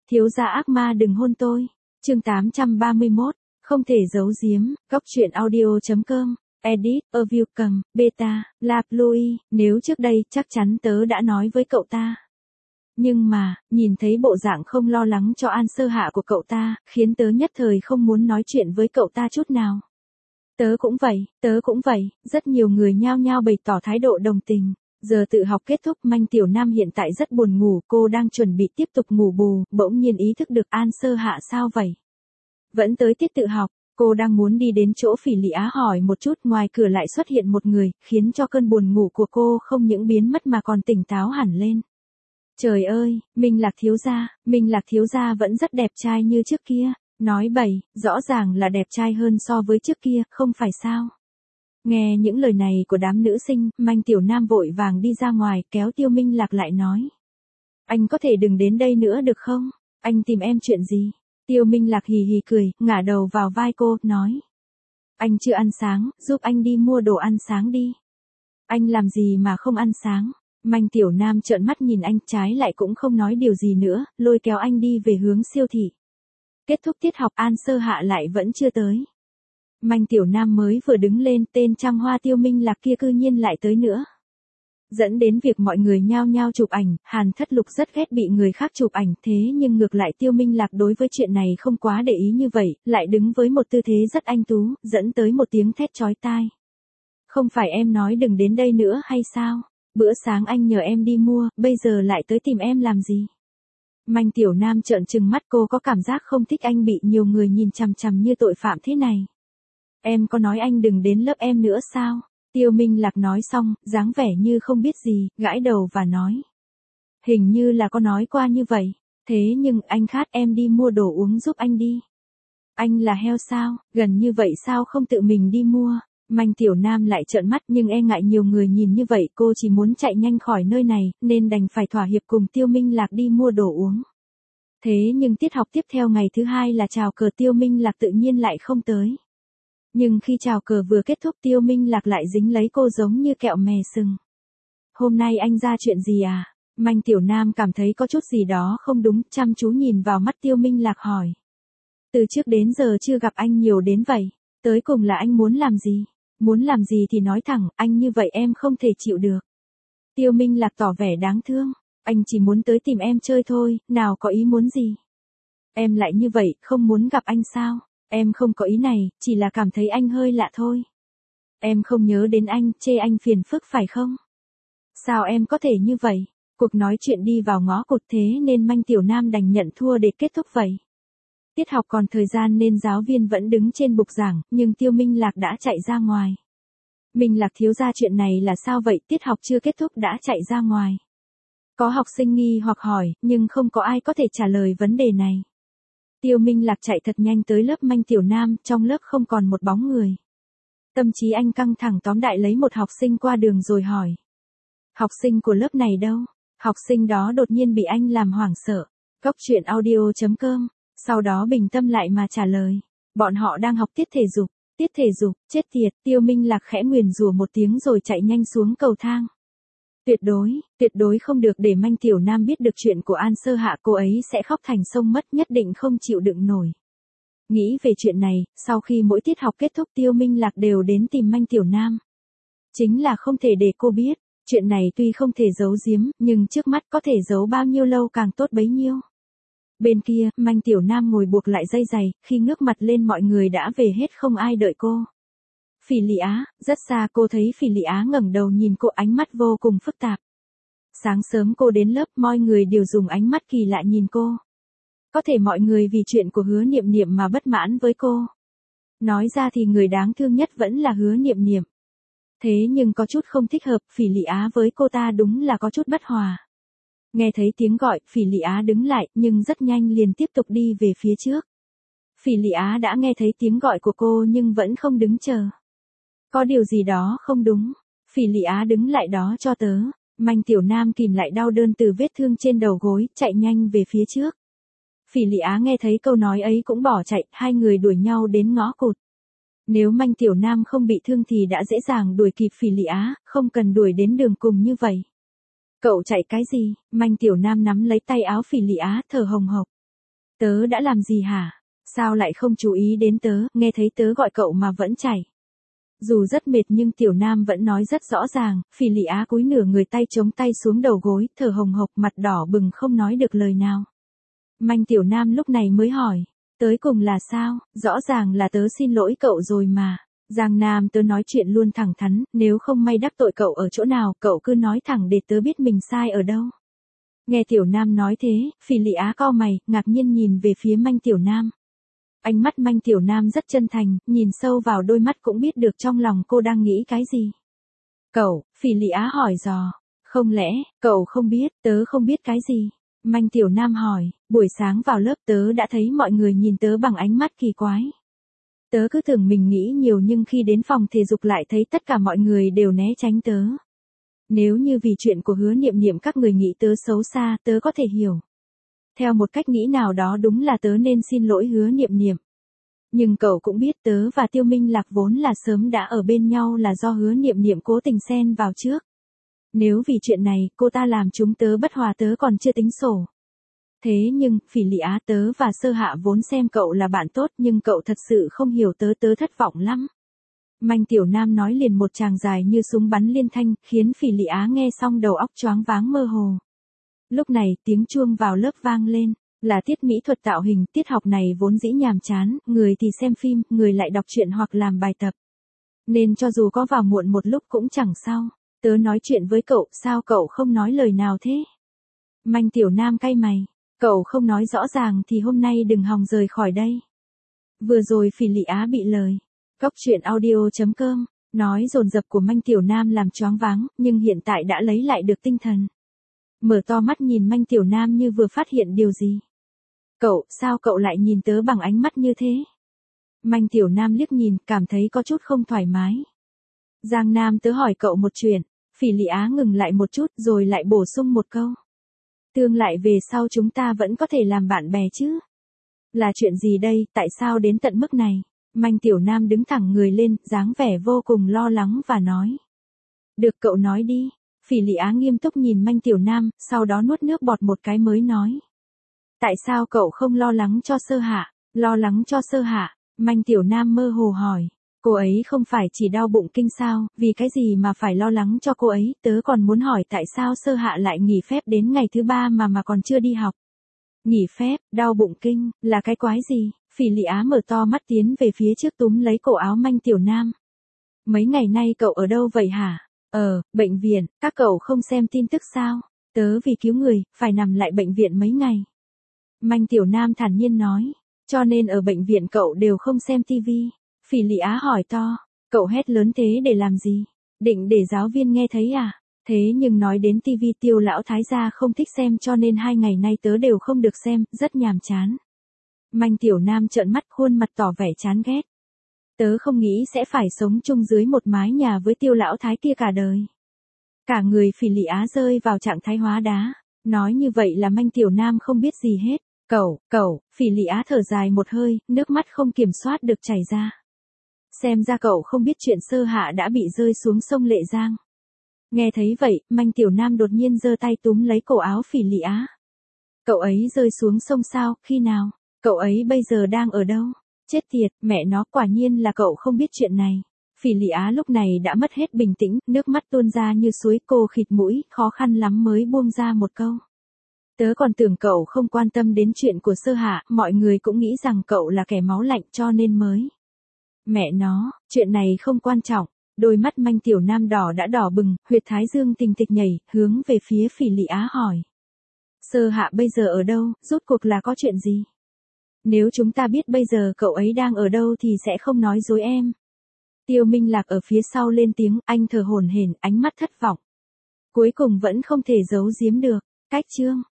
Thiếu gia ác ma đừng hôn tôi. Chương 831, không thể giấu giếm, góc truyện audio.com, edit, review cầm, beta, la Louis, nếu trước đây chắc chắn tớ đã nói với cậu ta. Nhưng mà, nhìn thấy bộ dạng không lo lắng cho An Sơ Hạ của cậu ta, khiến tớ nhất thời không muốn nói chuyện với cậu ta chút nào. Tớ cũng vậy, rất nhiều người nhao nhao bày tỏ thái độ đồng tình. Giờ tự học kết thúc, Manh Tiểu Nam hiện tại rất buồn ngủ, cô đang chuẩn bị tiếp tục ngủ bù, bỗng nhiên ý thức được An Sơ Hạ sao vậy? Vẫn tới tiết tự học, cô đang muốn đi đến chỗ Phỉ Lị Á hỏi một chút, ngoài cửa lại xuất hiện một người, khiến cho cơn buồn ngủ của cô không những biến mất mà còn tỉnh táo hẳn lên. Trời ơi, Minh Lạc thiếu gia vẫn rất đẹp trai như trước kia. Nói bậy, rõ ràng là đẹp trai hơn so với trước kia, không phải sao? Nghe những lời này của đám nữ sinh, Manh Tiểu Nam vội vàng đi ra ngoài, kéo Tiêu Minh Lạc lại nói. Anh có thể đừng đến đây nữa được không? Anh tìm em chuyện gì? Tiêu Minh Lạc hì hì cười, ngả đầu vào vai cô, nói. Anh chưa ăn sáng, giúp anh đi mua đồ ăn sáng đi. Anh làm gì mà không ăn sáng? Manh Tiểu Nam trợn mắt nhìn anh, trái lại cũng không nói điều gì nữa, lôi kéo anh đi về hướng siêu thị. Kết thúc tiết học, An Sơ Hạ lại vẫn chưa tới. Manh Tiểu Nam mới vừa đứng lên, tên trăng hoa Tiêu Minh Lạc kia cư nhiên lại tới nữa. Dẫn đến việc mọi người nhao nhao chụp ảnh, Hàn Thất Lục rất ghét bị người khác chụp ảnh, thế nhưng ngược lại Tiêu Minh Lạc đối với chuyện này không quá để ý như vậy, lại đứng với một tư thế rất anh tú, dẫn tới một tiếng thét chói tai. Không phải em nói đừng đến đây nữa hay sao? Bữa sáng anh nhờ em đi mua, bây giờ lại tới tìm em làm gì? Manh Tiểu Nam trợn trừng mắt, cô có cảm giác không thích anh bị nhiều người nhìn chằm chằm như tội phạm thế này. Em có nói anh đừng đến lớp em nữa sao? Tiêu Minh Lạc nói xong, dáng vẻ như không biết gì, gãi đầu và nói. Hình như là có nói qua như vậy. Thế nhưng anh khát, em đi mua đồ uống giúp anh đi. Anh là heo sao, gần như vậy sao không tự mình đi mua? Manh Tiểu Nam lại trợn mắt, nhưng e ngại nhiều người nhìn như vậy, cô chỉ muốn chạy nhanh khỏi nơi này, nên đành phải thỏa hiệp cùng Tiêu Minh Lạc đi mua đồ uống. Thế nhưng tiết học tiếp theo ngày thứ hai là chào cờ, Tiêu Minh Lạc tự nhiên lại không tới. Nhưng khi chào cờ vừa kết thúc, Tiêu Minh Lạc lại dính lấy cô giống như kẹo mè sừng. Hôm nay anh ra chuyện gì à? Manh Tiểu Nam cảm thấy có chút gì đó không đúng, chăm chú nhìn vào mắt Tiêu Minh Lạc hỏi. Từ trước đến giờ chưa gặp anh nhiều đến vậy, tới cùng là anh muốn làm gì? Muốn làm gì thì nói thẳng, anh như vậy em không thể chịu được. Tiêu Minh Lạc tỏ vẻ đáng thương, anh chỉ muốn tới tìm em chơi thôi, nào có ý muốn gì. Em lại như vậy, không muốn gặp anh sao? Em không có ý này, chỉ là cảm thấy anh hơi lạ thôi. Em không nhớ đến anh, chê anh phiền phức phải không? Sao em có thể như vậy? Cuộc nói chuyện đi vào ngõ cụt, thế nên Manh Tiểu Nam đành nhận thua để kết thúc vậy. Tiết học còn thời gian nên giáo viên vẫn đứng trên bục giảng, nhưng Tiêu Minh Lạc đã chạy ra ngoài. Minh Lạc thiếu gia, chuyện này là sao vậy? Tiết học chưa kết thúc đã chạy ra ngoài. Có học sinh nghi hoặc hỏi, nhưng không có ai có thể trả lời vấn đề này. Tiêu Minh Lạc chạy thật nhanh tới lớp Manh Tiểu Nam, trong lớp không còn một bóng người. Tâm trí anh căng thẳng, tóm đại lấy một học sinh qua đường rồi hỏi. Học sinh của lớp này đâu? Học sinh đó đột nhiên bị anh làm hoảng sợ. Góc truyện audio.com, sau đó bình tâm lại mà trả lời. Bọn họ đang học tiết thể dục. Tiết thể dục, chết tiệt. Tiêu Minh Lạc khẽ nguyền rủa một tiếng rồi chạy nhanh xuống cầu thang. Tuyệt đối không được để Manh Tiểu Nam biết được chuyện của An Sơ Hạ, cô ấy sẽ khóc thành sông mất, nhất định không chịu đựng nổi. Nghĩ về chuyện này, sau khi mỗi tiết học kết thúc Tiêu Minh Lạc đều đến tìm Manh Tiểu Nam. Chính là không thể để cô biết, chuyện này tuy không thể giấu giếm, nhưng trước mắt có thể giấu bao nhiêu lâu càng tốt bấy nhiêu. Bên kia, Manh Tiểu Nam ngồi buộc lại dây giày, khi ngước mặt lên mọi người đã về hết, không ai đợi cô. Phỉ Lị Á, rất xa cô thấy Phỉ Lị Á ngẩng đầu nhìn cô, ánh mắt vô cùng phức tạp. Sáng sớm cô đến lớp, mọi người đều dùng ánh mắt kỳ lạ nhìn cô. Có thể mọi người vì chuyện của Hứa Niệm Niệm mà bất mãn với cô. Nói ra thì người đáng thương nhất vẫn là Hứa Niệm Niệm. Thế nhưng có chút không thích hợp, Phỉ Lị Á với cô ta đúng là có chút bất hòa. Nghe thấy tiếng gọi, Phỉ Lị Á đứng lại, nhưng rất nhanh liền tiếp tục đi về phía trước. Phỉ Lị Á đã nghe thấy tiếng gọi của cô nhưng vẫn không đứng chờ. Có điều gì đó không đúng. Phỉ Lị Á đứng lại đó cho tớ. Manh Tiểu Nam kìm lại đau đớn từ vết thương trên đầu gối, chạy nhanh về phía trước. Phỉ Lị Á nghe thấy câu nói ấy cũng bỏ chạy, hai người đuổi nhau đến ngõ cụt. Nếu Manh Tiểu Nam không bị thương thì đã dễ dàng đuổi kịp Phỉ Lị Á, không cần đuổi đến đường cùng như vậy. Cậu chạy cái gì? Manh Tiểu Nam nắm lấy tay áo Phỉ Lị Á, thở hồng hộc. Tớ đã làm gì hả? Sao lại không chú ý đến tớ, nghe thấy tớ gọi cậu mà vẫn chạy. Dù rất mệt nhưng Tiểu Nam vẫn nói rất rõ ràng, Phỉ Lị Á cúi nửa người tay chống tay xuống đầu gối, thở hồng hộc mặt đỏ bừng không nói được lời nào. Manh Tiểu Nam lúc này mới hỏi, tới cùng là sao, rõ ràng là tớ xin lỗi cậu rồi mà. Giang Nam tớ nói chuyện luôn thẳng thắn, nếu không may đắc tội cậu ở chỗ nào, cậu cứ nói thẳng để tớ biết mình sai ở đâu. Nghe Tiểu Nam nói thế, Phỉ Lị Á cau mày, ngạc nhiên nhìn về phía Manh Tiểu Nam. Ánh mắt Manh Tiểu Nam rất chân thành, nhìn sâu vào đôi mắt cũng biết được trong lòng cô đang nghĩ cái gì. Cậu, Phỉ Lị Á hỏi dò, không lẽ, cậu không biết, tớ không biết cái gì. Manh Tiểu Nam hỏi, buổi sáng vào lớp tớ đã thấy mọi người nhìn tớ bằng ánh mắt kỳ quái. Tớ cứ tưởng mình nghĩ nhiều nhưng khi đến phòng thể dục lại thấy tất cả mọi người đều né tránh tớ. Nếu như vì chuyện của Hứa Niệm Niệm các người nghĩ tớ xấu xa, tớ có thể hiểu. Theo một cách nghĩ nào đó đúng là tớ nên xin lỗi Hứa Niệm Niệm. Nhưng cậu cũng biết tớ và Tiêu Minh Lạc vốn là sớm đã ở bên nhau là do Hứa Niệm Niệm cố tình xen vào trước. Nếu vì chuyện này, cô ta làm chúng tớ bất hòa tớ còn chưa tính sổ. Thế nhưng, Phỉ Lị Á tớ và Sơ Hạ vốn xem cậu là bạn tốt nhưng cậu thật sự không hiểu tớ thất vọng lắm. Manh Tiểu Nam nói liền một tràng dài như súng bắn liên thanh, khiến Phỉ Lị Á nghe xong đầu óc choáng váng mơ hồ. Lúc này, tiếng chuông vào lớp vang lên, là tiết mỹ thuật tạo hình, tiết học này vốn dĩ nhàm chán, người thì xem phim, người lại đọc truyện hoặc làm bài tập. Nên cho dù có vào muộn một lúc cũng chẳng sao. Tớ nói chuyện với cậu, sao cậu không nói lời nào thế? Manh Tiểu Nam cay mày, cậu không nói rõ ràng thì hôm nay đừng hòng rời khỏi đây. Vừa rồi Phỉ Lị Á bị lời. Cóc truyện audio.com, nói dồn dập của Manh Tiểu Nam làm choáng váng, nhưng hiện tại đã lấy lại được tinh thần. Mở to mắt nhìn Manh Tiểu Nam như vừa phát hiện điều gì. Cậu, sao cậu lại nhìn tớ bằng ánh mắt như thế? Manh Tiểu Nam liếc nhìn, cảm thấy có chút không thoải mái. Giang Nam tớ hỏi cậu một chuyện. Phỉ Lị Á ngừng lại một chút rồi lại bổ sung một câu. Tương lại về sau chúng ta vẫn có thể làm bạn bè chứ? Là chuyện gì đây, tại sao đến tận mức này? Manh Tiểu Nam đứng thẳng người lên, dáng vẻ vô cùng lo lắng và nói. Được cậu nói đi. Phỉ Lị Á nghiêm túc nhìn Manh Tiểu Nam, sau đó nuốt nước bọt một cái mới nói. Tại sao cậu không lo lắng cho Sơ Hạ? Lo lắng cho Sơ Hạ? Manh Tiểu Nam mơ hồ hỏi. Cô ấy không phải chỉ đau bụng kinh sao, vì cái gì mà phải lo lắng cho cô ấy, tớ còn muốn hỏi tại sao Sơ Hạ lại nghỉ phép đến ngày thứ 3 mà còn chưa đi học. Nghỉ phép, đau bụng kinh, là cái quái gì? Phỉ Lị Á mở to mắt tiến về phía trước túm lấy cổ áo Manh Tiểu Nam. Mấy ngày nay cậu ở đâu vậy hả? Bệnh viện, các cậu không xem tin tức sao? Tớ vì cứu người, phải nằm lại bệnh viện mấy ngày. Manh Tiểu Nam thản nhiên nói, cho nên ở bệnh viện cậu đều không xem tivi. Phỉ Lị Á hỏi to, cậu hét lớn thế để làm gì? Định để giáo viên nghe thấy à? Thế nhưng nói đến tivi Tiêu lão thái gia không thích xem cho nên 2 ngày nay tớ đều không được xem, rất nhàm chán. Manh Tiểu Nam trợn mắt khuôn mặt tỏ vẻ chán ghét. Tớ không nghĩ sẽ phải sống chung dưới một mái nhà với Tiêu lão thái kia cả đời. Cả người Phỉ Lị Á rơi vào trạng thái hóa đá. Nói như vậy là Manh Tiểu Nam không biết gì hết. Cậu, Phỉ Lị Á thở dài một hơi, nước mắt không kiểm soát được chảy ra. Xem ra cậu không biết chuyện Sơ Hạ đã bị rơi xuống sông Lệ Giang. Nghe thấy vậy, Manh Tiểu Nam đột nhiên giơ tay túm lấy cổ áo Phỉ Lị Á. Cậu ấy rơi xuống sông sao, khi nào? Cậu ấy bây giờ đang ở đâu? Chết tiệt, mẹ nó, quả nhiên là cậu không biết chuyện này. Phỉ Lị Á lúc này đã mất hết bình tĩnh, nước mắt tuôn ra như suối, cô khịt mũi, khó khăn lắm mới buông ra một câu. Tớ còn tưởng cậu không quan tâm đến chuyện của Sơ Hạ, mọi người cũng nghĩ rằng cậu là kẻ máu lạnh cho nên mới. Mẹ nó, chuyện này không quan trọng. Đôi mắt Manh Tiểu Nam đỏ đã đỏ bừng, huyệt thái dương tình tịch nhảy, hướng về phía Phỉ Lị Á hỏi. Sơ Hạ bây giờ ở đâu, rốt cuộc là có chuyện gì? Nếu chúng ta biết bây giờ cậu ấy đang ở đâu thì sẽ không nói dối em. Tiêu Minh Lạc ở phía sau lên tiếng, anh thở hổn hển, ánh mắt thất vọng. Cuối cùng vẫn không thể giấu giếm được. Cách chương